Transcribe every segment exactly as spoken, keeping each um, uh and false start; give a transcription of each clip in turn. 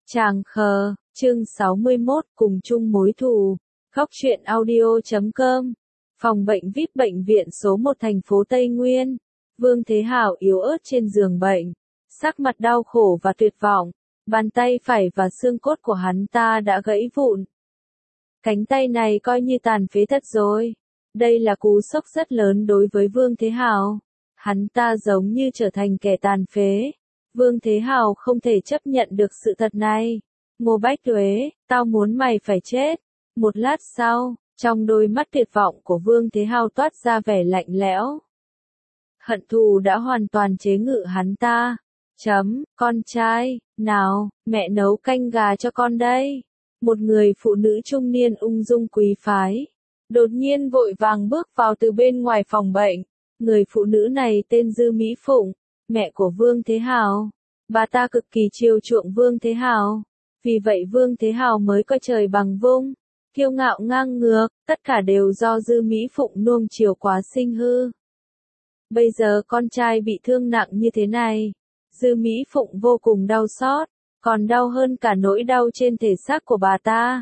Tràng khờ, chương sáu mươi mốt cùng chung mối thù. Góc truyện audio chấm com. Phòng bệnh vi ai pi bệnh viện số một thành phố Tây Nguyên. Vương Thế Hào yếu ớt trên giường bệnh, sắc mặt đau khổ và tuyệt vọng. Bàn tay phải và xương cốt của hắn ta đã gãy vụn. Cánh tay này coi như tàn phế thật rồi. Đây là cú sốc rất lớn đối với Vương Thế Hào. Hắn ta giống như trở thành kẻ tàn phế. Vương Thế Hào không thể chấp nhận được sự thật này. Ngô Bách Tuế, tao muốn mày phải chết. Một lát sau, trong đôi mắt tuyệt vọng của Vương Thế Hào toát ra vẻ lạnh lẽo. Hận thù đã hoàn toàn chế ngự hắn ta. Chấm, con trai, nào, mẹ nấu canh gà cho con đây. Một người phụ nữ trung niên ung dung quý phái, đột nhiên vội vàng bước vào từ bên ngoài phòng bệnh. Người phụ nữ này tên Dư Mỹ Phụng, mẹ của Vương Thế Hào. Bà ta cực kỳ chiều chuộng Vương Thế Hào. Vì vậy Vương Thế Hào mới coi trời bằng vung, kiêu ngạo ngang ngược, tất cả đều do Dư Mỹ Phụng nuông chiều quá sinh hư. Bây giờ con trai bị thương nặng như thế này, Dư Mỹ Phụng vô cùng đau xót, còn đau hơn cả nỗi đau trên thể xác của bà ta.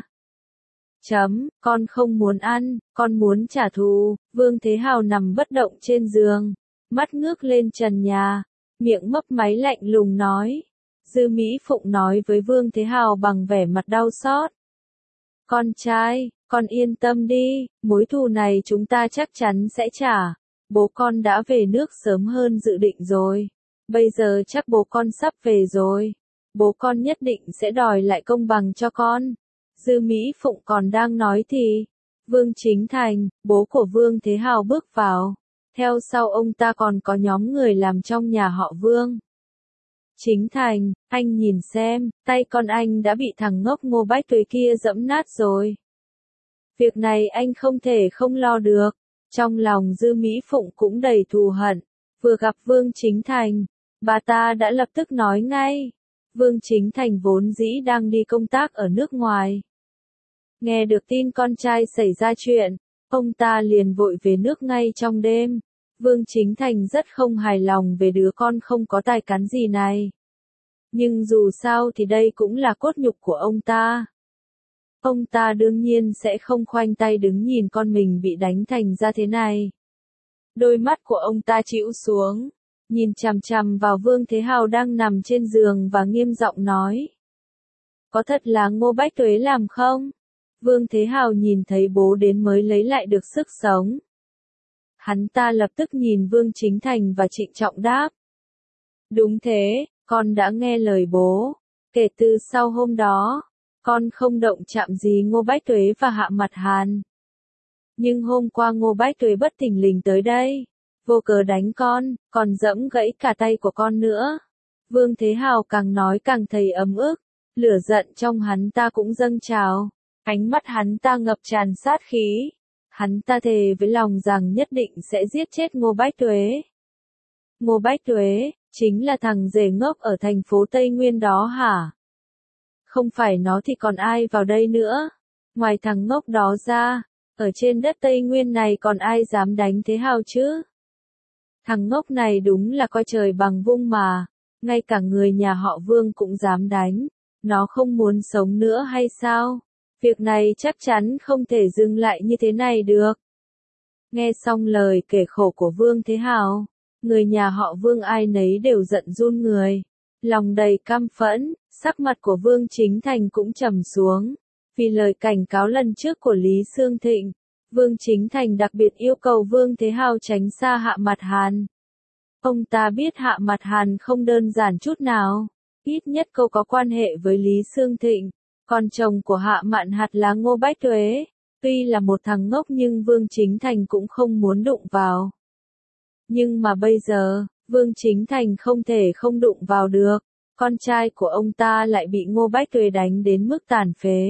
Chấm, con không muốn ăn, con muốn trả thù. Vương Thế Hào nằm bất động trên giường, mắt ngước lên trần nhà, miệng mấp máy lạnh lùng nói. Dư Mỹ Phụng nói với Vương Thế Hào bằng vẻ mặt đau xót. Con trai, con yên tâm đi, mối thù này chúng ta chắc chắn sẽ trả. Bố con đã về nước sớm hơn dự định rồi. Bây giờ chắc bố con sắp về rồi. Bố con nhất định sẽ đòi lại công bằng cho con. Dư Mỹ Phụng còn đang nói thì Vương Chính Thành, bố của Vương Thế Hào bước vào. Theo sau ông ta còn có nhóm người làm trong nhà họ Vương. Chính Thành, anh nhìn xem, tay con anh đã bị thằng ngốc Ngô Bách Tuế kia giẫm nát rồi. Việc này anh không thể không lo được. Trong lòng Dư Mỹ Phụng cũng đầy thù hận. Vừa gặp Vương Chính Thành, bà ta đã lập tức nói ngay. Vương Chính Thành vốn dĩ đang đi công tác ở nước ngoài. Nghe được tin con trai xảy ra chuyện, ông ta liền vội về nước ngay trong đêm. Vương Chính Thành rất không hài lòng về đứa con không có tài cán gì này. Nhưng dù sao thì đây cũng là cốt nhục của ông ta. Ông ta đương nhiên sẽ không khoanh tay đứng nhìn con mình bị đánh thành ra thế này. Đôi mắt của ông ta chĩu xuống, nhìn chằm chằm vào Vương Thế Hào đang nằm trên giường và nghiêm giọng nói. Có thật là Ngô Bách Tuế làm không? Vương Thế Hào nhìn thấy bố đến mới lấy lại được sức sống. Hắn ta lập tức nhìn Vương Chính Thành và trịnh trọng đáp. Đúng thế, con đã nghe lời bố. Kể từ sau hôm đó, con không động chạm gì Ngô Bách Tuế và Hạ Mặt Hàn. Nhưng hôm qua Ngô Bách Tuế bất thình lình tới đây, vô cớ đánh con, còn giẫm gãy cả tay của con nữa. Vương Thế Hào càng nói càng thấy ấm ức, lửa giận trong hắn ta cũng dâng trào, ánh mắt hắn ta ngập tràn sát khí. Hắn ta thề với lòng rằng nhất định sẽ giết chết Ngô Bách Tuế. Ngô Bách Tuế, chính là thằng rể ngốc ở thành phố Tây Nguyên đó hả? Không phải nó thì còn ai vào đây nữa? Ngoài thằng ngốc đó ra, ở trên đất Tây Nguyên này còn ai dám đánh Thế Hào chứ? Thằng ngốc này đúng là coi trời bằng vung mà, ngay cả người nhà họ Vương cũng dám đánh. Nó không muốn sống nữa hay sao? Việc này chắc chắn không thể dừng lại như thế này được. Nghe xong lời kể khổ của Vương Thế Hào, người nhà họ Vương ai nấy đều giận run người, lòng đầy căm phẫn, sắc mặt của Vương Chính Thành cũng trầm xuống. Vì lời cảnh cáo lần trước của Lý Xương Thịnh, Vương Chính Thành đặc biệt yêu cầu Vương Thế Hào tránh xa Hạ Mặt Hàn. Ông ta biết Hạ Mặt Hàn không đơn giản chút nào, ít nhất cô có quan hệ với Lý Xương Thịnh. Còn chồng của Hạ Mạn Hạt là Ngô Bách Tuế, tuy là một thằng ngốc nhưng Vương Chính Thành cũng không muốn đụng vào. Nhưng mà bây giờ, Vương Chính Thành không thể không đụng vào được, con trai của ông ta lại bị Ngô Bách Tuế đánh đến mức tàn phế.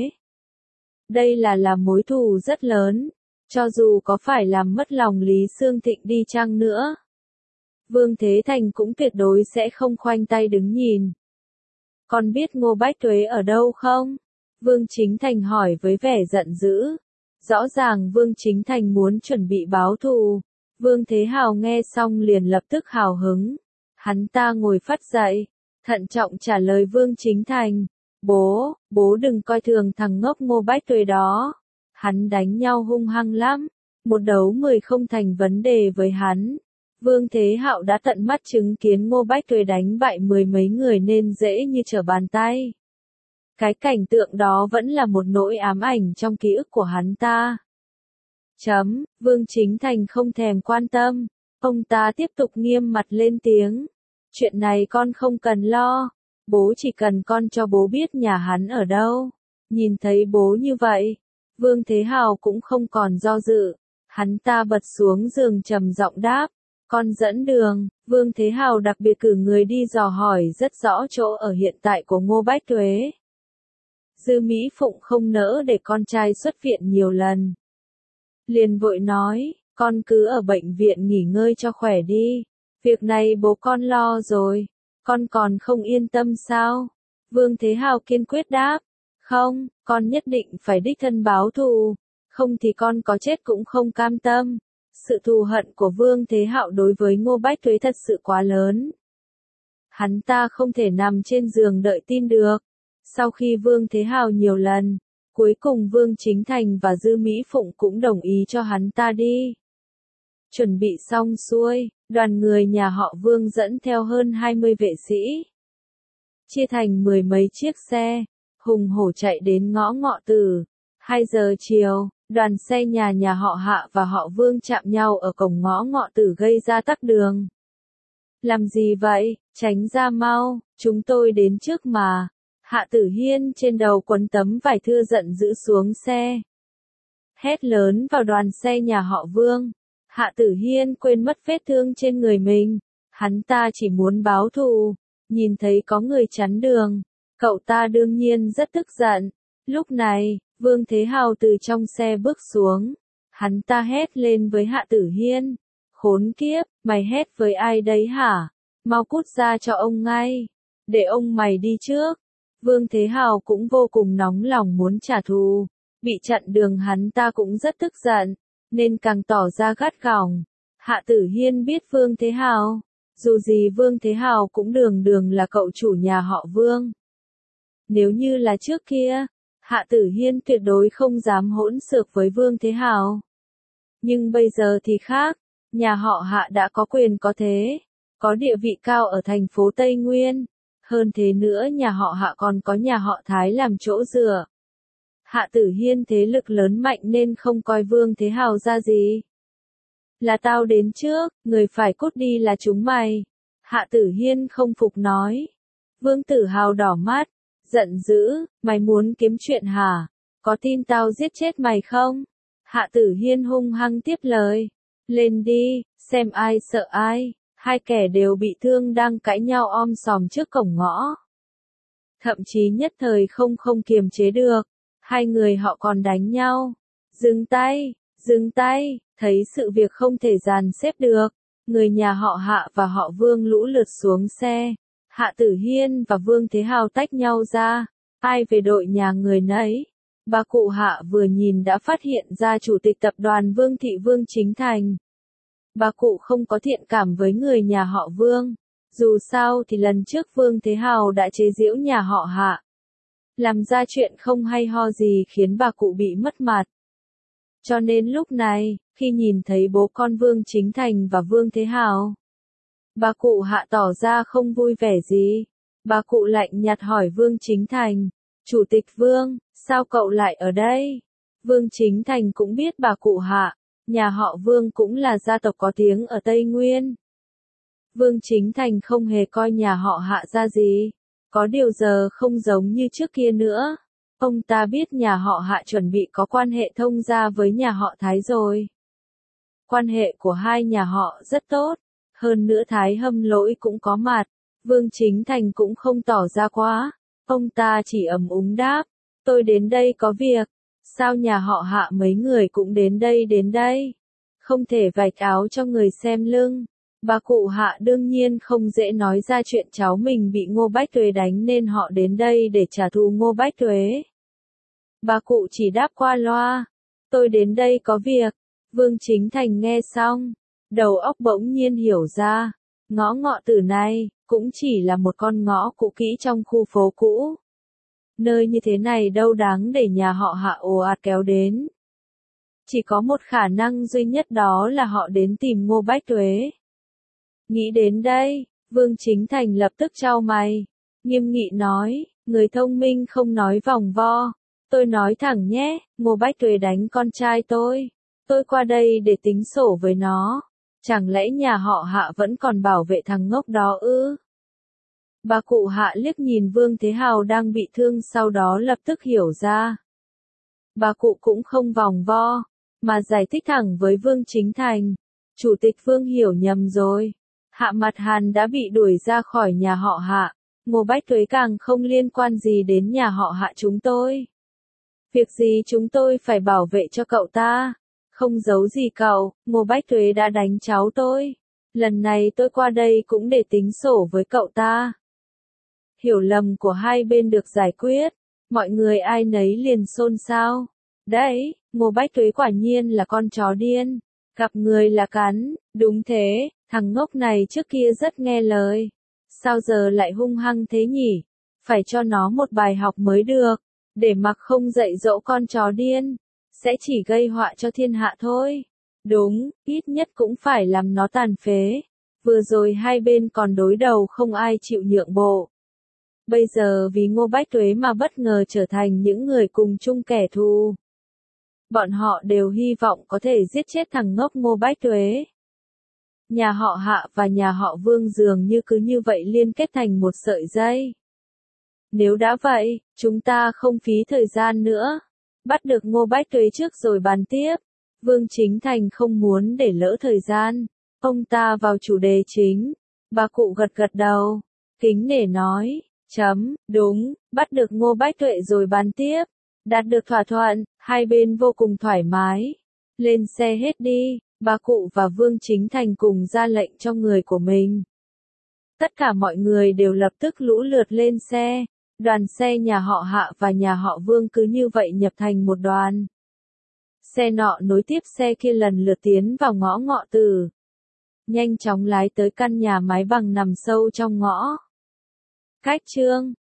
Đây là là mối thù rất lớn, cho dù có phải làm mất lòng Lý Xương Thịnh đi chăng nữa. Vương Thế Thành cũng tuyệt đối sẽ không khoanh tay đứng nhìn. Con biết Ngô Bách Tuế ở đâu không? Vương Chính Thành hỏi với vẻ giận dữ. Rõ ràng Vương Chính Thành muốn chuẩn bị báo thù. Vương Thế Hào nghe xong liền lập tức hào hứng. Hắn ta ngồi phắt dậy, thận trọng trả lời Vương Chính Thành. Bố, bố đừng coi thường thằng ngốc Ngô Bách Tuế đó. Hắn đánh nhau hung hăng lắm, một đấu mười không thành vấn đề với hắn. Vương Thế Hạo đã tận mắt chứng kiến Ngô Bách Tuế đánh bại mười mấy người nên dễ như trở bàn tay. Cái cảnh tượng đó vẫn là một nỗi ám ảnh trong ký ức của hắn ta. Chấm, Vương Chính Thành không thèm quan tâm. Ông ta tiếp tục nghiêm mặt lên tiếng. Chuyện này con không cần lo. Bố chỉ cần con cho bố biết nhà hắn ở đâu. Nhìn thấy bố như vậy, Vương Thế Hào cũng không còn do dự. Hắn ta bật xuống giường trầm giọng đáp. Con dẫn đường. Vương Thế Hào đặc biệt cử người đi dò hỏi rất rõ chỗ ở hiện tại của Ngô Bách Tuế. Dư Mỹ Phụng không nỡ để con trai xuất viện nhiều lần. Liền vội nói, con cứ ở bệnh viện nghỉ ngơi cho khỏe đi. Việc này bố con lo rồi. Con còn không yên tâm sao? Vương Thế Hào kiên quyết đáp. Không, con nhất định phải đích thân báo thù. Không thì con có chết cũng không cam tâm. Sự thù hận của Vương Thế Hạo đối với Ngô Bách Tuế thật sự quá lớn. Hắn ta không thể nằm trên giường đợi tin được. Sau khi Vương Thế Hào nhiều lần, cuối cùng Vương Chính Thành và Dư Mỹ Phụng cũng đồng ý cho hắn ta đi. Chuẩn bị xong xuôi, đoàn người nhà họ Vương dẫn theo hơn hai mươi vệ sĩ. Chia thành mười mấy chiếc xe, hùng hổ chạy đến ngõ Ngọ Tử. Hai giờ chiều, đoàn xe nhà nhà họ Hạ và họ Vương chạm nhau ở cổng ngõ Ngọ Tử gây ra tắc đường. Làm gì vậy, tránh ra mau, chúng tôi đến trước mà. Hạ Tử Hiên trên đầu quấn tấm vải thưa giận dữ xuống xe. Hét lớn vào đoàn xe nhà họ Vương. Hạ Tử Hiên quên mất vết thương trên người mình. Hắn ta chỉ muốn báo thù. Nhìn thấy có người chắn đường. Cậu ta đương nhiên rất tức giận. Lúc này, Vương Thế Hào từ trong xe bước xuống. Hắn ta hét lên với Hạ Tử Hiên. Khốn kiếp, mày hét với ai đấy hả? Mau cút ra cho ông ngay. Để ông mày đi trước. Vương Thế Hào cũng vô cùng nóng lòng muốn trả thù. Bị chặn đường hắn ta cũng rất tức giận, nên càng tỏ ra gắt gỏng. Hạ Tử Hiên biết Vương Thế Hào. Dù gì Vương Thế Hào cũng đường đường là cậu chủ nhà họ Vương. Nếu như là trước kia, Hạ Tử Hiên tuyệt đối không dám hỗn xược với Vương Thế Hào. Nhưng bây giờ thì khác, nhà họ Hạ đã có quyền có thế, có địa vị cao ở thành phố Tây Nguyên. Hơn thế nữa nhà họ Hạ còn có nhà họ Thái làm chỗ dựa. Hạ Tử Hiên thế lực lớn mạnh nên không coi Vương Thế Hào ra gì. Là tao đến trước, người phải cút đi là chúng mày. Hạ Tử Hiên không phục nói. Vương Tử Hào đỏ mắt, giận dữ, mày muốn kiếm chuyện hả? Có tin tao giết chết mày không? Hạ Tử Hiên hung hăng tiếp lời. Lên đi, xem ai sợ ai. Hai kẻ đều bị thương đang cãi nhau om sòm trước cổng ngõ. Thậm chí nhất thời không không kiềm chế được. Hai người họ còn đánh nhau. Dừng tay, dừng tay, thấy sự việc không thể dàn xếp được. Người nhà họ Hạ và họ Vương lũ lượt xuống xe. Hạ Tử Hiên và Vương Thế Hào tách nhau ra. Ai về đội nhà người nấy. Bà cụ Hạ vừa nhìn đã phát hiện ra chủ tịch tập đoàn Vương Thị Vương Chính Thành. Bà cụ không có thiện cảm với người nhà họ Vương. Dù sao thì lần trước Vương Thế Hào đã chế giễu nhà họ Hạ. Làm ra chuyện không hay ho gì khiến bà cụ bị mất mặt. Cho nên lúc này, khi nhìn thấy bố con Vương Chính Thành và Vương Thế Hào, bà cụ Hạ tỏ ra không vui vẻ gì. Bà cụ lạnh nhạt hỏi Vương Chính Thành, Chủ tịch Vương, sao cậu lại ở đây? Vương Chính Thành cũng biết bà cụ Hạ. Nhà họ Vương cũng là gia tộc có tiếng ở Tây Nguyên. Vương Chính Thành không hề coi nhà họ Hạ ra gì. Có điều giờ không giống như trước kia nữa. Ông ta biết nhà họ Hạ chuẩn bị có quan hệ thông gia với nhà họ Thái rồi. Quan hệ của hai nhà họ rất tốt. Hơn nữa Thái Hâm Lỗi cũng có mặt. Vương Chính Thành cũng không tỏ ra quá. Ông ta chỉ ầm úng đáp. Tôi đến đây có việc. Sao nhà họ Hạ mấy người cũng đến đây đến đây? Không thể vạch áo cho người xem lưng. Bà cụ Hạ đương nhiên không dễ nói ra chuyện cháu mình bị Ngô Bách Tuế đánh nên họ đến đây để trả thù Ngô Bách Tuế. Bà cụ chỉ đáp qua loa. Tôi đến đây có việc. Vương Chính Thành nghe xong. Đầu óc bỗng nhiên hiểu ra. Ngõ Ngọ Tử này, cũng chỉ là một con ngõ cũ kỹ trong khu phố cũ. Nơi như thế này đâu đáng để nhà họ Hạ ồ ạt kéo đến. Chỉ có một khả năng duy nhất, đó là họ đến tìm Ngô Bách Tuế. Nghĩ đến đây, Vương Chính Thành lập tức chau mày, nghiêm nghị nói, người thông minh không nói vòng vo. Tôi nói thẳng nhé, Ngô Bách Tuế đánh con trai tôi. Tôi qua đây để tính sổ với nó. Chẳng lẽ nhà họ Hạ vẫn còn bảo vệ thằng ngốc đó ư? Bà cụ Hạ liếc nhìn Vương Thế Hào đang bị thương, sau đó lập tức hiểu ra. Bà cụ cũng không vòng vo, mà giải thích thẳng với Vương Chính Thành. Chủ tịch Vương hiểu nhầm rồi. Hạ Mặt Hàn đã bị đuổi ra khỏi nhà họ Hạ. Ngô Bách Tuế càng không liên quan gì đến nhà họ Hạ chúng tôi. Việc gì chúng tôi phải bảo vệ cho cậu ta? Không giấu gì cậu, Ngô Bách Tuế đã đánh cháu tôi. Lần này tôi qua đây cũng để tính sổ với cậu ta. Hiểu lầm của hai bên được giải quyết, mọi người ai nấy liền xôn xao. Đấy, Ngô Bách Tuế quả nhiên là con chó điên, gặp người là cắn. Đúng thế, thằng ngốc này trước kia rất nghe lời, sao giờ lại hung hăng thế nhỉ? Phải cho nó một bài học mới được, để mặc không dạy dỗ con chó điên, sẽ chỉ gây họa cho thiên hạ thôi. Đúng, ít nhất cũng phải làm nó tàn phế. Vừa rồi hai bên còn đối đầu không ai chịu nhượng bộ. Bây giờ vì Ngô Bách Tuế mà bất ngờ trở thành những người cùng chung kẻ thù. Bọn họ đều hy vọng có thể giết chết thằng ngốc Ngô Bách Tuế. Nhà họ Hạ và nhà họ Vương dường như cứ như vậy liên kết thành một sợi dây. Nếu đã vậy, chúng ta không phí thời gian nữa. Bắt được Ngô Bách Tuế trước rồi bàn tiếp. Vương Chính Thành không muốn để lỡ thời gian. Ông ta vào chủ đề chính. Bà cụ gật gật đầu. Kính nể nói. Chấm, đúng, bắt được Ngô Bách Tuế rồi bàn tiếp. Đạt được thỏa thuận, hai bên vô cùng thoải mái. Lên xe hết đi, bà cụ và Vương Chính Thành cùng ra lệnh cho người của mình. Tất cả mọi người đều lập tức lũ lượt lên xe. Đoàn xe nhà họ Hạ và nhà họ Vương cứ như vậy nhập thành một đoàn. Xe nọ nối tiếp xe kia lần lượt tiến vào ngõ Ngọ Tử. Nhanh chóng lái tới căn nhà mái bằng nằm sâu trong ngõ. Cách chương